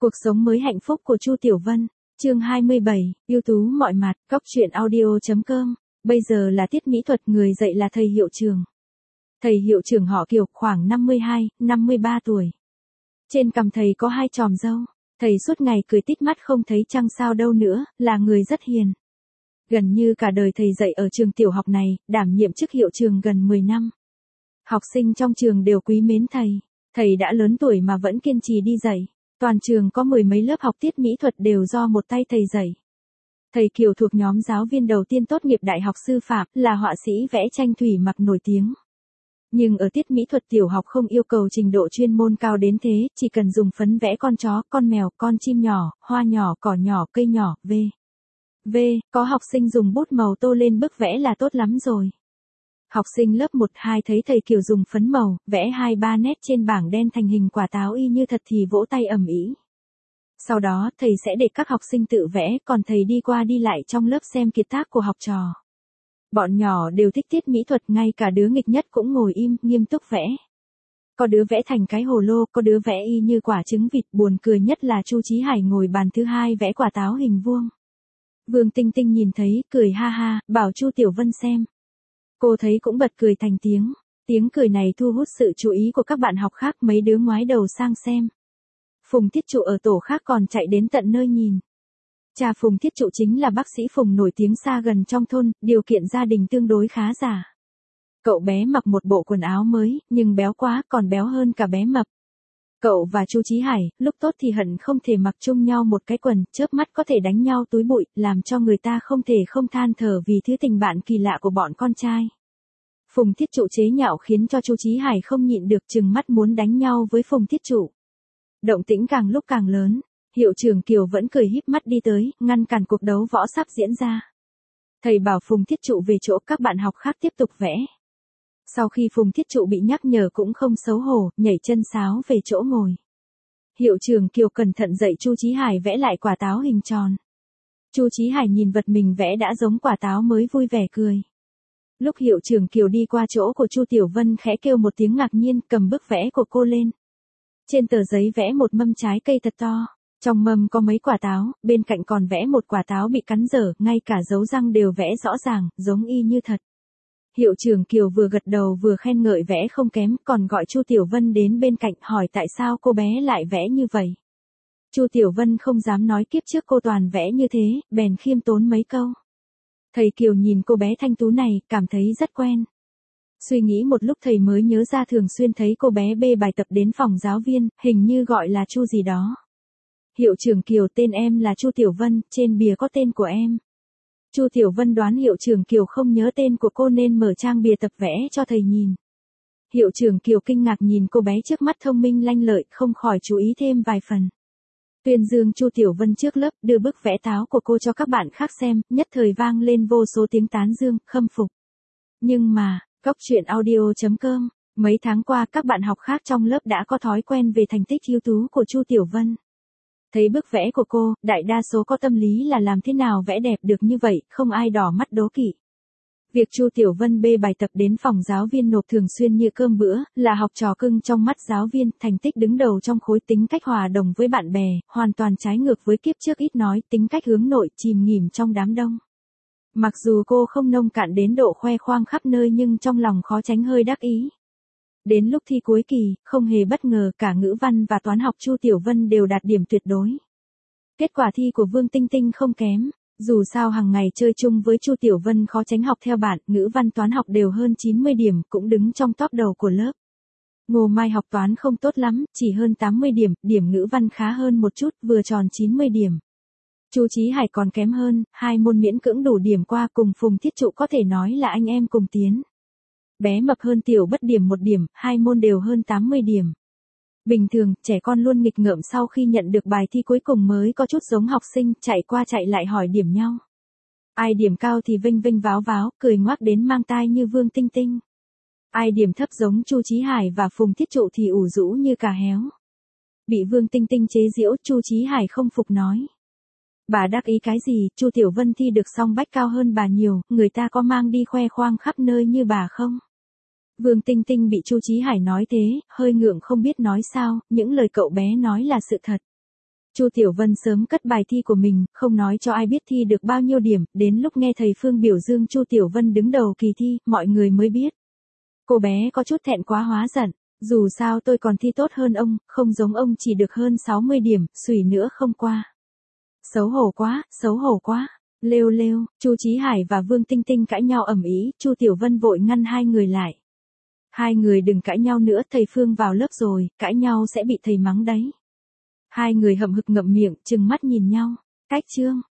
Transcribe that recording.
Cuộc sống mới hạnh phúc của Chu Tiểu Vân, chương 27, ưu tú mọi mặt, góc truyện audio.com. Bây giờ là tiết mỹ thuật, người dạy là thầy hiệu trưởng. Thầy hiệu trưởng họ Kiều, khoảng 52, 53 tuổi. Trên cằm thầy có 2 chòm râu. Thầy suốt ngày cười tít mắt không thấy trăng sao đâu nữa, là người rất hiền. Gần như cả đời thầy dạy ở trường tiểu học này, đảm nhiệm chức hiệu trưởng gần 10 năm. Học sinh trong trường đều quý mến thầy. Thầy đã lớn tuổi mà vẫn kiên trì đi dạy. Toàn trường có 10 mấy lớp học tiết mỹ thuật đều do một tay thầy dạy. Thầy Kiều thuộc nhóm giáo viên đầu tiên tốt nghiệp đại học sư phạm, là họa sĩ vẽ tranh thủy mặc nổi tiếng. Nhưng ở tiết mỹ thuật tiểu học không yêu cầu trình độ chuyên môn cao đến thế, chỉ cần dùng phấn vẽ con chó, con mèo, con chim nhỏ, hoa nhỏ, cỏ nhỏ, cây nhỏ, có học sinh dùng bút màu tô lên bức vẽ là tốt lắm rồi. Học sinh lớp 1-2 thấy thầy Kiều dùng phấn màu, vẽ 2-3 nét trên bảng đen thành hình quả táo y như thật thì vỗ tay ầm ĩ. Sau đó, thầy sẽ để các học sinh tự vẽ, còn thầy đi qua đi lại trong lớp xem kiệt tác của học trò. Bọn nhỏ đều thích tiết mỹ thuật, ngay cả đứa nghịch nhất cũng ngồi im, nghiêm túc vẽ. Có đứa vẽ thành cái hồ lô, có đứa vẽ y như quả trứng vịt, buồn cười nhất là Chu Chí Hải ngồi bàn thứ 2 vẽ quả táo hình vuông. Vương Tinh Tinh nhìn thấy, cười ha ha, bảo Chu Tiểu Vân xem. Cô thấy cũng bật cười thành tiếng. Tiếng cười này thu hút sự chú ý của các bạn học khác, mấy đứa ngoái đầu sang xem. Phùng Thiết Trụ ở tổ khác còn chạy đến tận nơi nhìn. Cha Phùng Thiết Trụ chính là bác sĩ Phùng nổi tiếng xa gần trong thôn, điều kiện gia đình tương đối khá giả. Cậu bé mặc một bộ quần áo mới, nhưng béo quá, còn béo hơn cả bé mập. Cậu và Chu Chí Hải, lúc tốt thì hận không thể mặc chung nhau một cái quần, chớp mắt có thể đánh nhau túi bụi, làm cho người ta không thể không than thở vì thứ tình bạn kỳ lạ của bọn con trai. Phùng Thiết Trụ chế nhạo khiến cho Chu Chí Hải không nhịn được, trừng mắt muốn đánh nhau với Phùng Thiết Trụ. Động tĩnh càng lúc càng lớn, hiệu trưởng Kiều vẫn cười híp mắt đi tới, ngăn cản cuộc đấu võ sắp diễn ra. Thầy bảo Phùng Thiết Trụ về chỗ, các bạn học khác tiếp tục vẽ. Sau khi Phùng Thiết Trụ bị nhắc nhở cũng không xấu hổ, nhảy chân sáo về chỗ ngồi. Hiệu trưởng Kiều cẩn thận dạy Chu Chí Hải vẽ lại quả táo hình tròn. Chu Chí Hải nhìn vật mình vẽ đã giống quả táo mới vui vẻ cười. Lúc hiệu trưởng Kiều đi qua chỗ của Chu Tiểu Vân khẽ kêu một tiếng ngạc nhiên, cầm bức vẽ của cô lên. Trên tờ giấy vẽ một mâm trái cây thật to. Trong mâm có mấy quả táo, bên cạnh còn vẽ một quả táo bị cắn dở, ngay cả dấu răng đều vẽ rõ ràng, giống y như thật. Hiệu trưởng Kiều vừa gật đầu vừa khen ngợi vẽ không kém, còn gọi Chu Tiểu Vân đến bên cạnh hỏi tại sao cô bé lại vẽ như vậy. Chu Tiểu Vân không dám nói kiếp trước cô toàn vẽ như thế, bèn khiêm tốn mấy câu. Thầy Kiều nhìn cô bé thanh tú này, cảm thấy rất quen. Suy nghĩ một lúc thầy mới nhớ ra thường xuyên thấy cô bé bê bài tập đến phòng giáo viên, hình như gọi là Chu gì đó. Hiệu trưởng Kiều, tên em là Chu Tiểu Vân, trên bìa có tên của em. Chu Tiểu Vân đoán hiệu trưởng Kiều không nhớ tên của cô nên mở trang bìa tập vẽ cho thầy nhìn. Hiệu trưởng Kiều kinh ngạc nhìn cô bé trước mắt thông minh lanh lợi, không khỏi chú ý thêm vài phần. Tuyên dương Chu Tiểu Vân trước lớp, đưa bức vẽ táo của cô cho các bạn khác xem, nhất thời vang lên vô số tiếng tán dương, khâm phục. Nhưng mà, góc truyện audio.com, mấy tháng qua các bạn học khác trong lớp đã có thói quen về thành tích ưu tú của Chu Tiểu Vân. Thấy bức vẽ của cô, đại đa số có tâm lý là làm thế nào vẽ đẹp được như vậy, không ai đỏ mắt đố kỵ. Việc Chu Tiểu Vân bê bài tập đến phòng giáo viên nộp thường xuyên như cơm bữa, là học trò cưng trong mắt giáo viên, thành tích đứng đầu trong khối, tính cách hòa đồng với bạn bè, hoàn toàn trái ngược với kiếp trước ít nói, tính cách hướng nội, chìm nghỉm trong đám đông. Mặc dù cô không nông cạn đến độ khoe khoang khắp nơi nhưng trong lòng khó tránh hơi đắc ý. Đến lúc thi cuối kỳ, không hề bất ngờ cả ngữ văn và toán học Chu Tiểu Vân đều đạt điểm tuyệt đối. Kết quả thi của Vương Tinh Tinh không kém, dù sao hàng ngày chơi chung với Chu Tiểu Vân khó tránh học theo bạn, ngữ văn toán học đều hơn 90 điểm, cũng đứng trong top đầu của lớp. Ngô Mai học toán không tốt lắm, chỉ hơn 80 điểm, điểm ngữ văn khá hơn một chút, vừa tròn 90 điểm. Chu Chí Hải còn kém hơn, 2 môn miễn cưỡng đủ điểm qua, cùng Phùng Thiết Trụ có thể nói là anh em cùng tiến. Bé mập hơn Tiểu Bất điểm 1 điểm, 2 môn đều hơn 80 điểm. Bình thường, trẻ con luôn nghịch ngợm, sau khi nhận được bài thi cuối cùng mới có chút giống học sinh, chạy qua chạy lại hỏi điểm nhau. Ai điểm cao thì vênh vênh váo váo, cười ngoác đến mang tai như Vương Tinh Tinh. Ai điểm thấp giống Chu Chí Hải và Phùng Thiết Trụ thì ủ rũ như cà héo. Bị Vương Tinh Tinh chế giễu, Chu Chí Hải không phục nói. Bà đắc ý cái gì, Chu Tiểu Vân thi được song bách cao hơn bà nhiều, người ta có mang đi khoe khoang khắp nơi như bà không? Vương Tinh Tinh bị Chu Chí Hải nói thế, hơi ngượng không biết nói sao, những lời cậu bé nói là sự thật. Chu Tiểu Vân sớm cất bài thi của mình, không nói cho ai biết thi được bao nhiêu điểm, đến lúc nghe thầy Phương biểu dương Chu Tiểu Vân đứng đầu kỳ thi, mọi người mới biết. Cô bé có chút thẹn quá hóa giận, dù sao tôi còn thi tốt hơn ông, không giống ông chỉ được hơn 60 điểm, xùy nữa không qua. Xấu hổ quá, xấu hổ quá. Lêu lêu, Chu Chí Hải và Vương Tinh Tinh cãi nhau ầm ĩ, Chu Tiểu Vân vội ngăn hai người lại. Hai người đừng cãi nhau nữa, thầy Phương vào lớp rồi, cãi nhau sẽ bị thầy mắng đấy. Hai người hậm hực ngậm miệng, trừng mắt nhìn nhau. Cách chương